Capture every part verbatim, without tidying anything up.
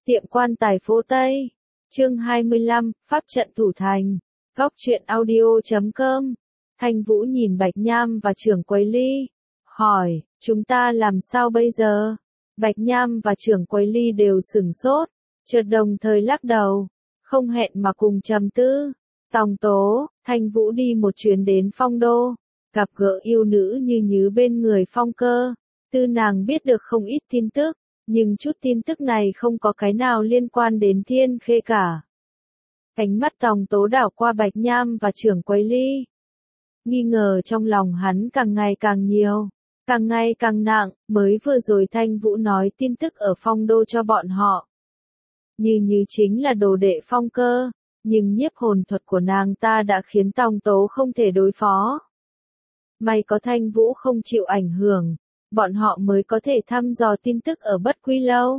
Tiệm quan tài phố Tây. Chương hai mươi lăm, Pháp trận thủ thành. Góc truyện audio chấm com. Thanh Vũ nhìn Bạch Nham và trưởng quầy Ly. Hỏi, chúng ta làm sao bây giờ? Bạch Nham và trưởng quầy Ly đều sửng sốt. Chợt đồng thời lắc đầu. Không hẹn mà cùng trầm tư. Tòng Tố, Thanh Vũ đi một chuyến đến Phong Đô. Gặp gỡ yêu nữ như Nhứ bên người Phong Cơ. Tư nàng biết được không ít tin tức. Nhưng chút tin tức này không có cái nào liên quan đến Thiên Khê cả. Ánh mắt Tòng Tố đảo qua Bạch Nham và trưởng quầy Ly. Nghi ngờ trong lòng hắn càng ngày càng nhiều, càng ngày càng nặng, mới vừa rồi Thanh Vũ nói tin tức ở Phong Đô cho bọn họ. Như Như chính là đồ đệ Phong Cơ, nhưng nhiếp hồn thuật của nàng ta đã khiến Tòng Tố không thể đối phó. May có Thanh Vũ không chịu ảnh hưởng. Bọn họ mới có thể thăm dò tin tức ở Bất Quy Lâu.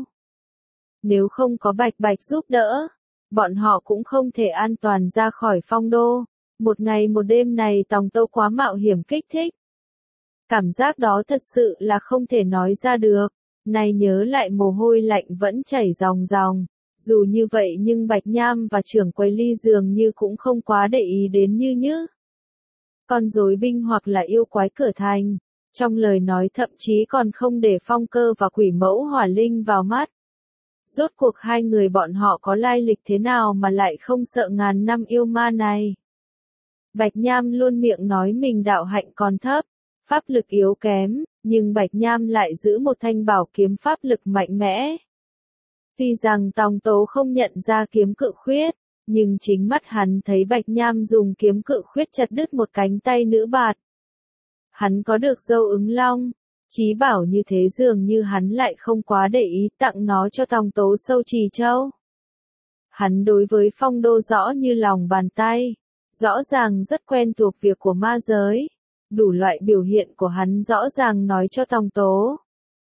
Nếu không có Bạch Bạch giúp đỡ, bọn họ cũng không thể an toàn ra khỏi Phong Đô. Một ngày một đêm này Tòng Tố quá mạo hiểm kích thích. Cảm giác đó thật sự là không thể nói ra được. Này nhớ lại mồ hôi lạnh vẫn chảy ròng ròng. Dù như vậy nhưng Bạch Nham và trưởng quầy Ly dường như cũng không quá để ý đến Như Như. Con rối binh hoặc là yêu quái cửa thành. Trong lời nói thậm chí còn không để Phong Cơ và Quỷ Mẫu Hỏa Linh vào mắt. Rốt cuộc hai người bọn họ có lai lịch thế nào mà lại không sợ ngàn năm yêu ma này. Bạch Nham luôn miệng nói mình đạo hạnh còn thấp, pháp lực yếu kém, nhưng Bạch Nham lại giữ một thanh bảo kiếm pháp lực mạnh mẽ. Tuy rằng Tòng Tố không nhận ra kiếm cự khuyết, nhưng chính mắt hắn thấy Bạch Nham dùng kiếm cự khuyết chặt đứt một cánh tay nữ bạt. Hắn có được dâu ứng long, chí bảo như thế dường như hắn lại không quá để ý tặng nó cho Tòng Tố Sâu Trì Châu. Hắn đối với Phong Đô rõ như lòng bàn tay, rõ ràng rất quen thuộc việc của ma giới, đủ loại biểu hiện của hắn rõ ràng nói cho Tòng Tố.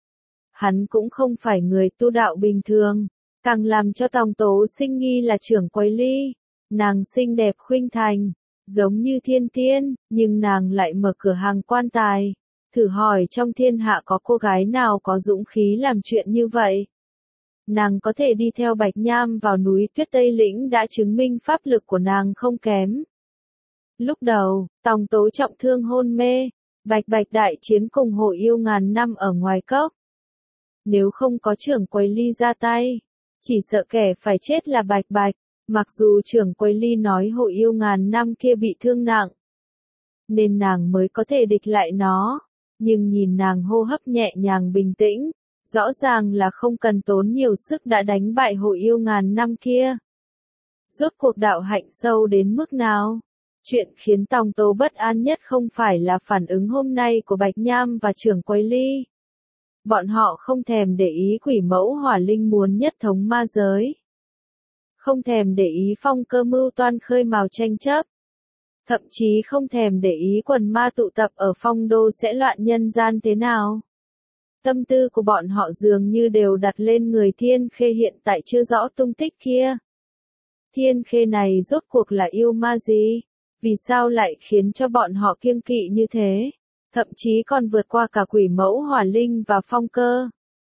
Hắn cũng không phải người tu đạo bình thường, càng làm cho Tòng Tố sinh nghi là trưởng quầy Ly, nàng xinh đẹp khuynh thành. Giống như thiên tiên, nhưng nàng lại mở cửa hàng quan tài. Thử hỏi trong thiên hạ có cô gái nào có dũng khí làm chuyện như vậy? Nàng có thể đi theo Bạch Nham vào núi Tuyết Tây Lĩnh đã chứng minh pháp lực của nàng không kém. Lúc đầu, Tòng Tố trọng thương hôn mê, Bạch Bạch đại chiến cùng hội yêu ngàn năm ở ngoài cốc. Nếu không có trưởng quầy Ly ra tay, chỉ sợ kẻ phải chết là Bạch Bạch. Mặc dù trưởng quầy Ly nói hội yêu ngàn năm kia bị thương nặng, nên nàng mới có thể địch lại nó, nhưng nhìn nàng hô hấp nhẹ nhàng bình tĩnh, rõ ràng là không cần tốn nhiều sức đã đánh bại hội yêu ngàn năm kia. Rốt cuộc đạo hạnh sâu đến mức nào? Chuyện khiến Tòng Tố bất an nhất không phải là phản ứng hôm nay của Bạch Nham và trưởng quầy Ly. Bọn họ không thèm để ý Quỷ Mẫu Hỏa Linh muốn nhất thống ma giới. Không thèm để ý Phong Cơ mưu toan khơi mào tranh chấp. Thậm chí không thèm để ý quần ma tụ tập ở Phong Đô sẽ loạn nhân gian thế nào. Tâm tư của bọn họ dường như đều đặt lên người Thiên Khê hiện tại chưa rõ tung tích kia. Thiên Khê này rốt cuộc là yêu ma gì? Vì sao lại khiến cho bọn họ kiêng kỵ như thế? Thậm chí còn vượt qua cả Quỷ Mẫu Hỏa Linh và Phong Cơ.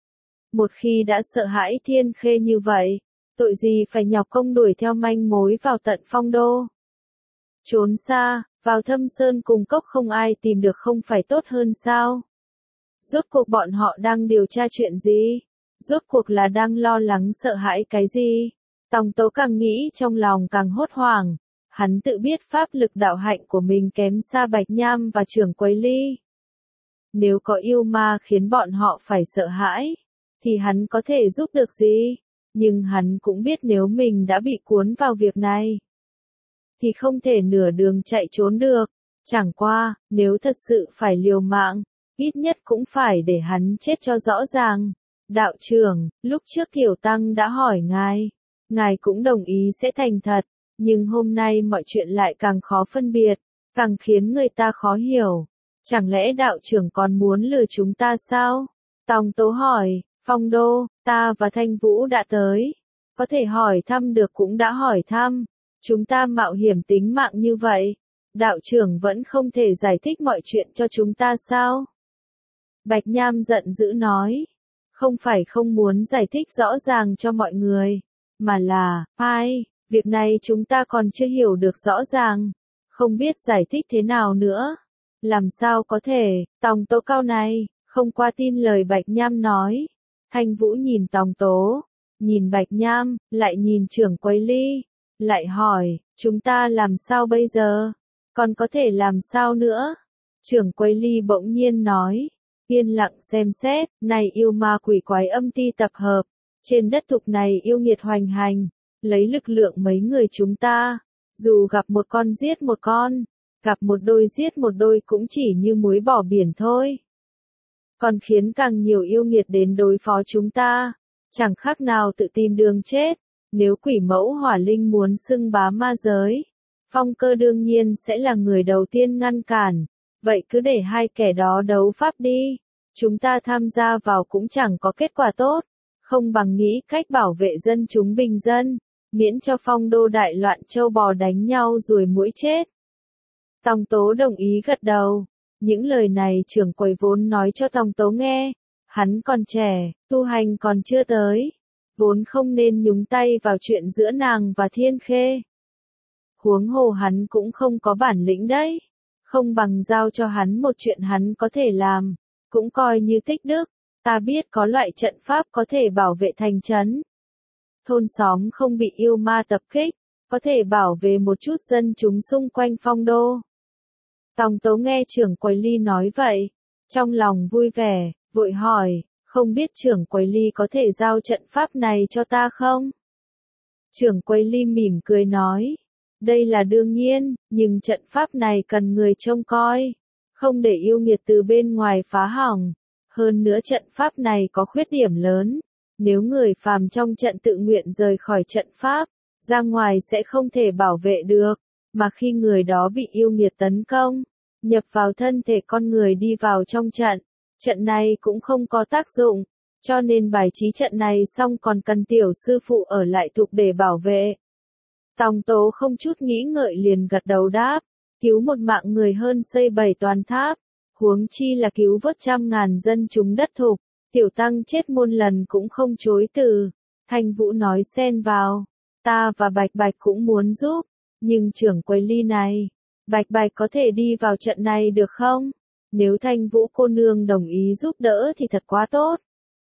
Một khi đã sợ hãi Thiên Khê như vậy, tội gì phải nhọc công đuổi theo manh mối vào tận Phong Đô. Trốn xa, vào thâm sơn cùng cốc không ai tìm được không phải tốt hơn sao? Rốt cuộc bọn họ đang điều tra chuyện gì? Rốt cuộc là đang lo lắng sợ hãi cái gì? Tòng Tố càng nghĩ trong lòng càng hốt hoảng. Hắn tự biết pháp lực đạo hạnh của mình kém xa Bạch Nham và trưởng quầy Ly. Nếu có yêu ma khiến bọn họ phải sợ hãi, thì hắn có thể giúp được gì? Nhưng hắn cũng biết nếu mình đã bị cuốn vào việc này, thì không thể nửa đường chạy trốn được. Chẳng qua, nếu thật sự phải liều mạng, ít nhất cũng phải để hắn chết cho rõ ràng. Đạo trưởng, lúc trước Tiểu Tăng đã hỏi ngài, ngài cũng đồng ý sẽ thành thật, nhưng hôm nay mọi chuyện lại càng khó phân biệt, càng khiến người ta khó hiểu. Chẳng lẽ đạo trưởng còn muốn lừa chúng ta sao? Tòng Tố hỏi. Phong Đô, ta và Thanh Vũ đã tới. Có thể hỏi thăm được cũng đã hỏi thăm. Chúng ta mạo hiểm tính mạng như vậy. Đạo trưởng vẫn không thể giải thích mọi chuyện cho chúng ta sao? Bạch Nham giận dữ nói. Không phải không muốn giải thích rõ ràng cho mọi người, mà là, ai, việc này chúng ta còn chưa hiểu được rõ ràng, không biết giải thích thế nào nữa. Làm sao có thể, Tòng Tố cao này, không qua tin lời Bạch Nham nói. Thanh Vũ nhìn Tòng Tố, nhìn Bạch Nham, lại nhìn trưởng quầy Ly, lại hỏi, chúng ta làm sao bây giờ? Còn có thể làm sao nữa? Trưởng quầy Ly bỗng nhiên nói, yên lặng xem xét, này yêu ma quỷ quái âm ti tập hợp, trên đất thục này yêu nghiệt hoành hành, lấy lực lượng mấy người chúng ta, dù gặp một con giết một con, gặp một đôi giết một đôi cũng chỉ như muối bỏ biển thôi. Còn khiến càng nhiều yêu nghiệt đến đối phó chúng ta, chẳng khác nào tự tìm đường chết. Nếu quỷ mẫu hỏa linh muốn xưng bá ma giới, Phong Cơ đương nhiên sẽ là người đầu tiên ngăn cản. Vậy cứ để hai kẻ đó đấu pháp đi, chúng ta tham gia vào cũng chẳng có kết quả tốt, không bằng nghĩ cách bảo vệ dân chúng bình dân, miễn cho phong đô đại loạn châu bò đánh nhau ruồi muỗi chết. Tòng Tố đồng ý gật đầu, những lời này trưởng quầy vốn nói cho Tòng Tố nghe, hắn còn trẻ, tu hành còn chưa tới, vốn không nên nhúng tay vào chuyện giữa nàng và Thiên Khê. Huống hồ hắn cũng không có bản lĩnh đấy. Không bằng giao cho hắn một chuyện hắn có thể làm, cũng coi như tích đức. Ta biết có loại trận pháp có thể bảo vệ thành trấn. Thôn xóm không bị yêu ma tập kích, có thể bảo vệ một chút dân chúng xung quanh phong đô. Tòng Tố nghe trưởng quầy Ly nói vậy, trong lòng vui vẻ, vội hỏi, không biết trưởng quầy Ly có thể giao trận pháp này cho ta không? Trưởng quầy Ly mỉm cười nói, đây là đương nhiên, nhưng trận pháp này cần người trông coi, không để yêu nghiệt từ bên ngoài phá hỏng. Hơn nữa trận pháp này có khuyết điểm lớn, nếu người phàm trong trận tự nguyện rời khỏi trận pháp, ra ngoài sẽ không thể bảo vệ được, mà khi người đó bị yêu nghiệt tấn công, nhập vào thân thể con người đi vào trong trận, trận này cũng không có tác dụng, cho nên bài trí trận này xong còn cần tiểu sư phụ ở lại thục để bảo vệ. Tòng Tố không chút nghĩ ngợi liền gật đầu đáp, cứu một mạng người hơn xây bảy toàn tháp, huống chi là cứu vớt trăm ngàn dân chúng đất thục, tiểu tăng chết muôn lần cũng không chối từ. Thanh Vũ nói xen vào, ta và Bạch Bạch cũng muốn giúp, nhưng trưởng quầy Ly này, Bạch Bạch có thể đi vào trận này được không? Nếu Thanh Vũ cô nương đồng ý giúp đỡ thì thật quá tốt.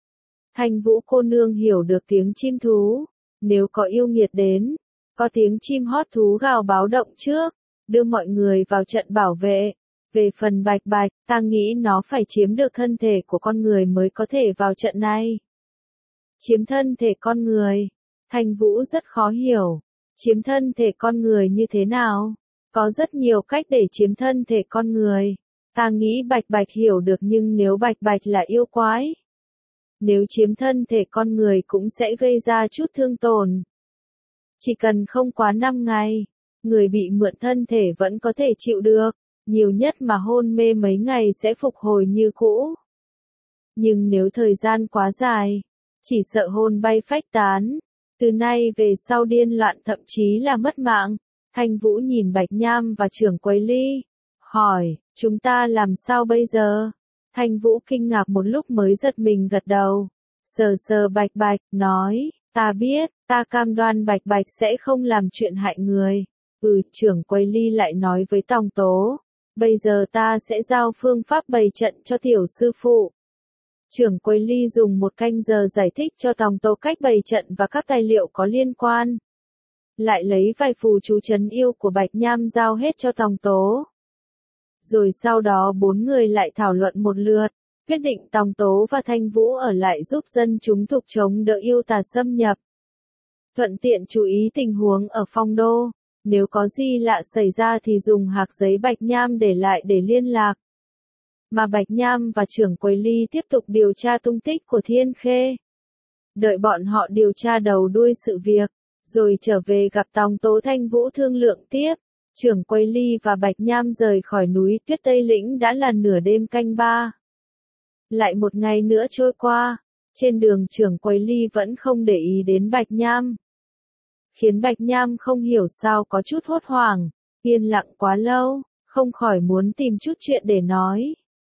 Thanh Vũ cô nương hiểu được tiếng chim thú, nếu có yêu nghiệt đến, có tiếng chim hót thú gào báo động trước, đưa mọi người vào trận bảo vệ. Về phần Bạch Bạch, ta nghĩ nó phải chiếm được thân thể của con người mới có thể vào trận này. Chiếm thân thể con người, Thanh Vũ rất khó hiểu. Chiếm thân thể con người như thế nào? Có rất nhiều cách để chiếm thân thể con người. Ta nghĩ Bạch Bạch hiểu được, nhưng nếu Bạch Bạch là yêu quái, nếu chiếm thân thể con người cũng sẽ gây ra chút thương tổn. Chỉ cần không quá năm ngày, người bị mượn thân thể vẫn có thể chịu được, nhiều nhất mà hôn mê mấy ngày sẽ phục hồi như cũ. Nhưng nếu thời gian quá dài, chỉ sợ hồn bay phách tán, từ nay về sau điên loạn thậm chí là mất mạng. Thanh Vũ nhìn Bạch Nham và trưởng quầy Ly, hỏi, chúng ta làm sao bây giờ? Thanh Vũ kinh ngạc một lúc mới giật mình gật đầu, sờ sờ Bạch Bạch, nói, ta biết, ta cam đoan Bạch Bạch sẽ không làm chuyện hại người. Ừ, trưởng quầy Ly lại nói với Tòng Tố, bây giờ ta sẽ giao phương pháp bày trận cho tiểu sư phụ. Trưởng quầy Ly dùng một canh giờ giải thích cho Tòng Tố cách bày trận và các tài liệu có liên quan. Lại lấy vài phù chú trấn yêu của Bạch Nham giao hết cho Tòng Tố. Rồi sau đó bốn người lại thảo luận một lượt, quyết định Tòng Tố và Thanh Vũ ở lại giúp dân chúng thục chống đỡ yêu tà xâm nhập. Thuận tiện chú ý tình huống ở phong đô, nếu có gì lạ xảy ra thì dùng hạc giấy Bạch Nham để lại để liên lạc. Mà Bạch Nham và trưởng quầy Ly tiếp tục điều tra tung tích của Thiên Khê. Đợi bọn họ điều tra đầu đuôi sự việc, rồi trở về gặp Tòng Tố Thanh Vũ thương lượng tiếp. Trưởng quầy Ly và Bạch Nham rời khỏi núi Tuyết Tây Lĩnh đã là nửa đêm canh ba. Lại một ngày nữa trôi qua, trên đường trưởng quầy Ly vẫn không để ý đến Bạch Nham. Khiến Bạch Nham không hiểu sao có chút hốt hoảng, yên lặng quá lâu, không khỏi muốn tìm chút chuyện để nói.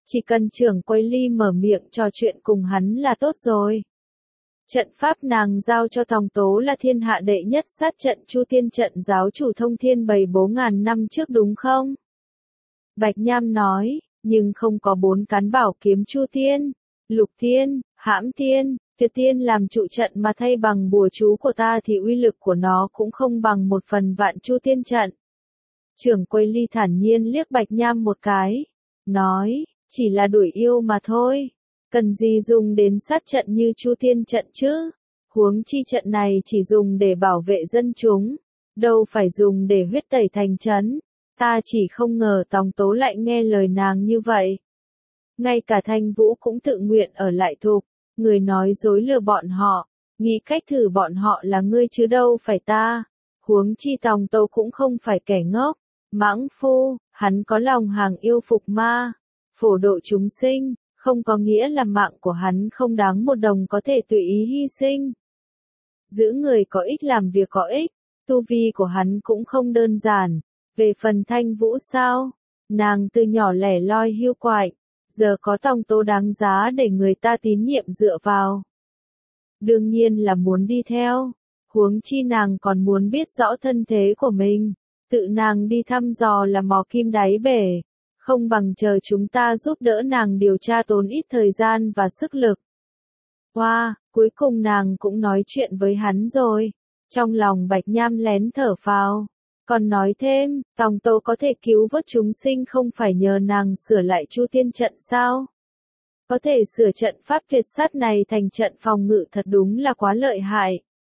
Chỉ cần trưởng quầy Ly mở miệng trò chuyện cùng hắn là tốt rồi. Trận pháp nàng giao cho Tòng Tố là thiên hạ đệ nhất sát trận Chu Tiên trận giáo chủ thông thiên bày bố ngàn năm trước đúng không? Bạch Nham nói, nhưng không có bốn cán bảo kiếm Chu Tiên, Lục Tiên, Hãm Tiên, Tuyệt Tiên làm trụ trận mà thay bằng bùa chú của ta thì uy lực của nó cũng không bằng một phần vạn Chu Tiên trận. Trưởng quầy Ly thản nhiên liếc Bạch Nham một cái, nói, chỉ là đuổi yêu mà thôi, cần gì dùng đến sát trận như Chu Tiên trận chứ, huống chi trận này chỉ dùng để bảo vệ dân chúng, đâu phải dùng để huyết tẩy thành trấn, ta chỉ không ngờ Tòng Tố lại nghe lời nàng như vậy. Ngay cả Thanh Vũ cũng tự nguyện ở lại Thục, người nói dối lừa bọn họ, nghĩ cách thử bọn họ là ngươi chứ đâu phải ta, huống chi Tòng Tố cũng không phải kẻ ngốc, mãng phu, hắn có lòng hàng yêu phục ma, phổ độ chúng sinh, không có nghĩa là mạng của hắn không đáng một đồng có thể tùy ý hy sinh. Giữ người có ích làm việc có ích, tu vi của hắn cũng không đơn giản, về phần Thanh Vũ sao, nàng từ nhỏ lẻ loi hiu quạnh, giờ có Tòng Tố đáng giá để người ta tín nhiệm dựa vào. Đương nhiên là muốn đi theo, huống chi nàng còn muốn biết rõ thân thế của mình, tự nàng đi thăm dò là mò kim đáy bể, không bằng chờ chúng ta giúp đỡ nàng điều tra tốn ít thời gian và sức lực. Wow, cuối cùng nàng cũng nói chuyện với hắn rồi, trong lòng Bạch Nham lén thở phào. Còn nói thêm, Tòng Tố có thể cứu vớt chúng sinh không phải nhờ nàng sửa lại Chu Tiên trận sao? Có thể sửa trận pháp tuyệt sát này thành trận phòng ngự thật đúng là quá lợi hại.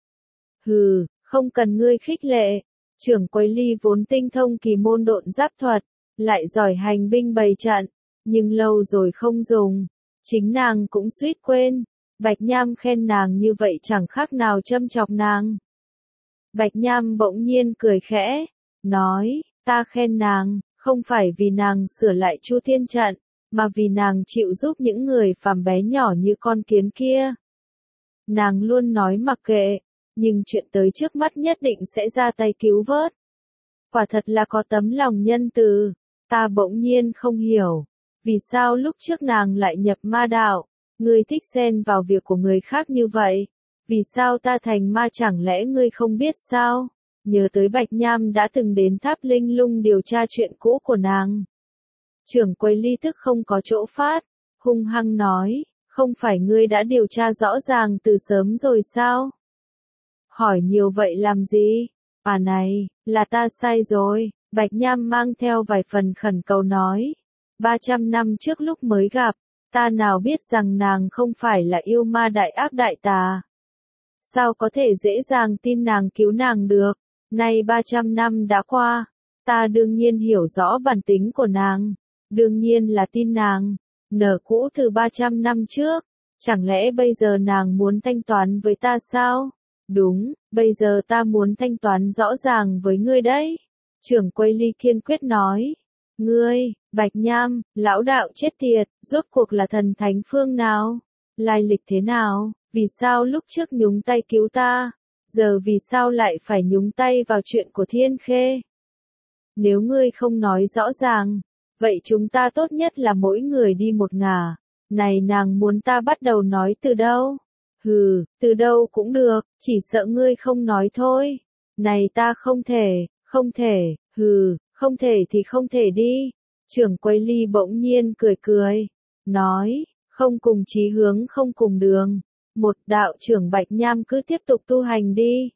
Hừ, không cần ngươi khích lệ, trưởng quầy Ly vốn tinh thông kỳ môn độn giáp thuật, lại giỏi hành binh bày trận, nhưng lâu rồi không dùng, chính nàng cũng suýt quên, Bạch Nham khen nàng như vậy chẳng khác nào châm chọc nàng. Bạch Nham bỗng nhiên cười khẽ, nói, ta khen nàng, không phải vì nàng sửa lại Chu Tiên trận, mà vì nàng chịu giúp những người phàm bé nhỏ như con kiến kia. Nàng luôn nói mặc kệ, nhưng chuyện tới trước mắt nhất định sẽ ra tay cứu vớt. Quả thật là có tấm lòng nhân từ, ta bỗng nhiên không hiểu, vì sao lúc trước nàng lại nhập ma đạo, ngươi thích xen vào việc của người khác như vậy. Vì sao ta thành ma chẳng lẽ ngươi không biết sao? Nhớ tới Bạch Nham đã từng đến tháp linh lung điều tra chuyện cũ của nàng. Trưởng quầy Ly tức không có chỗ phát, hung hăng nói, không phải ngươi đã điều tra rõ ràng từ sớm rồi sao? Hỏi nhiều vậy làm gì? À này, là ta sai rồi, Bạch Nham mang theo vài phần khẩn cầu nói. ba trăm năm trước lúc mới gặp, ta nào biết rằng nàng không phải là yêu ma đại ác đại tà. Sao có thể dễ dàng tin nàng cứu nàng được, nay ba trăm năm đã qua, ta đương nhiên hiểu rõ bản tính của nàng, đương nhiên là tin nàng, nở cũ từ ba trăm năm trước, chẳng lẽ bây giờ nàng muốn thanh toán với ta sao? Đúng, bây giờ ta muốn thanh toán rõ ràng với ngươi đấy. Trưởng quầy Ly kiên quyết nói, ngươi, Bạch Nham, lão đạo chết tiệt, rốt cuộc là thần thánh phương nào? Lai lịch thế nào? Vì sao lúc trước nhúng tay cứu ta, giờ vì sao lại phải nhúng tay vào chuyện của Thiên Khê? Nếu ngươi không nói rõ ràng, vậy chúng ta tốt nhất là mỗi người đi một ngả. Này nàng muốn ta bắt đầu nói từ đâu? Hừ, từ đâu cũng được, chỉ sợ ngươi không nói thôi. Này ta không thể, không thể, hừ, không thể thì không thể đi. Trưởng quầy Ly bỗng nhiên cười cười, nói, không cùng chí hướng không cùng đường. Một đạo trưởng Bạch Nham cứ tiếp tục tu hành đi.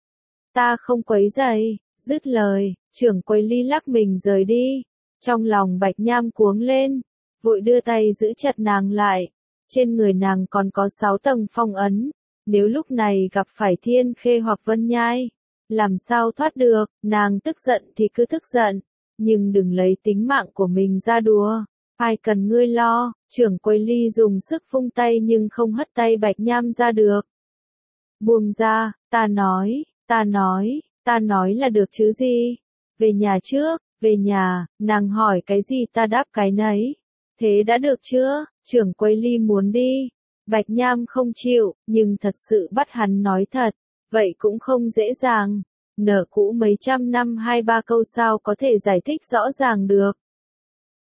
Ta không quấy rầy, dứt lời, trưởng quầy Ly lắc mình rời đi. Trong lòng Bạch Nham cuống lên, vội đưa tay giữ chặt nàng lại. Trên người nàng còn có sáu tầng phong ấn, nếu lúc này gặp phải Thiên Khê hoặc Vân Nhai, làm sao thoát được, nàng tức giận thì cứ tức giận, nhưng đừng lấy tính mạng của mình ra đùa. Ai cần ngươi lo, trưởng quầy Ly dùng sức vung tay nhưng không hất tay Bạch Nham ra được. Buông ra, ta nói, ta nói, ta nói là được chứ gì. Về nhà trước, về nhà, nàng hỏi cái gì ta đáp cái nấy. Thế đã được chưa, trưởng quầy Ly muốn đi. Bạch Nham không chịu, nhưng thật sự bắt hắn nói thật, vậy cũng không dễ dàng. Nở cũ mấy trăm năm hai ba câu sao có thể giải thích rõ ràng được.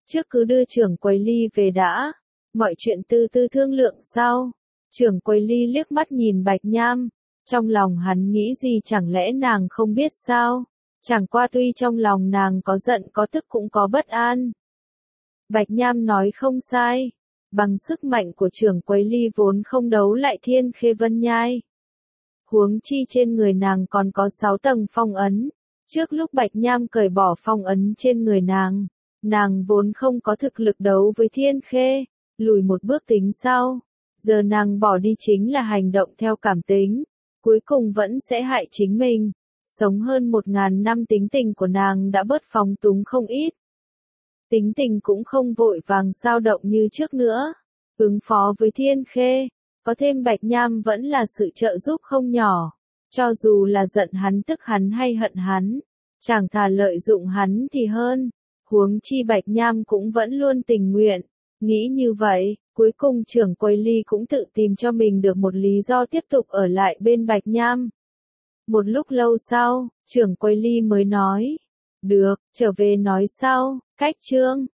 trước cứ đưa trưởng quầy Ly về đã, mọi chuyện từ từ thương lượng sau. Trưởng quầy Ly liếc mắt nhìn Bạch Nham, trong lòng hắn nghĩ gì chẳng lẽ nàng không biết sao, chẳng qua tuy trong lòng nàng có giận có tức cũng có bất an. Bạch Nham nói không sai, bằng sức mạnh của trưởng quầy Ly vốn không đấu lại Thiên Khê Vân Nhai. Huống chi trên người nàng còn có sáu tầng phong ấn, trước lúc Bạch Nham cởi bỏ phong ấn trên người nàng, nàng vốn không có thực lực đấu với Thiên Khê, lùi một bước tính sau, giờ nàng bỏ đi chính là hành động theo cảm tính, cuối cùng vẫn sẽ hại chính mình. Sống hơn một ngàn năm tính tình của nàng đã bớt phóng túng không ít. Tính tình cũng không vội vàng dao động như trước nữa. Ứng phó với Thiên Khê, có thêm Bạch Nham vẫn là sự trợ giúp không nhỏ. Cho dù là giận hắn tức hắn hay hận hắn, chẳng thà lợi dụng hắn thì hơn. Huống chi Bạch Nham cũng vẫn luôn tình nguyện. Nghĩ như vậy, cuối cùng trưởng quầy Ly cũng tự tìm cho mình được một lý do tiếp tục ở lại bên Bạch Nham. Một lúc lâu sau, trưởng quầy Ly mới nói, được, trở về nói sau, cách chương.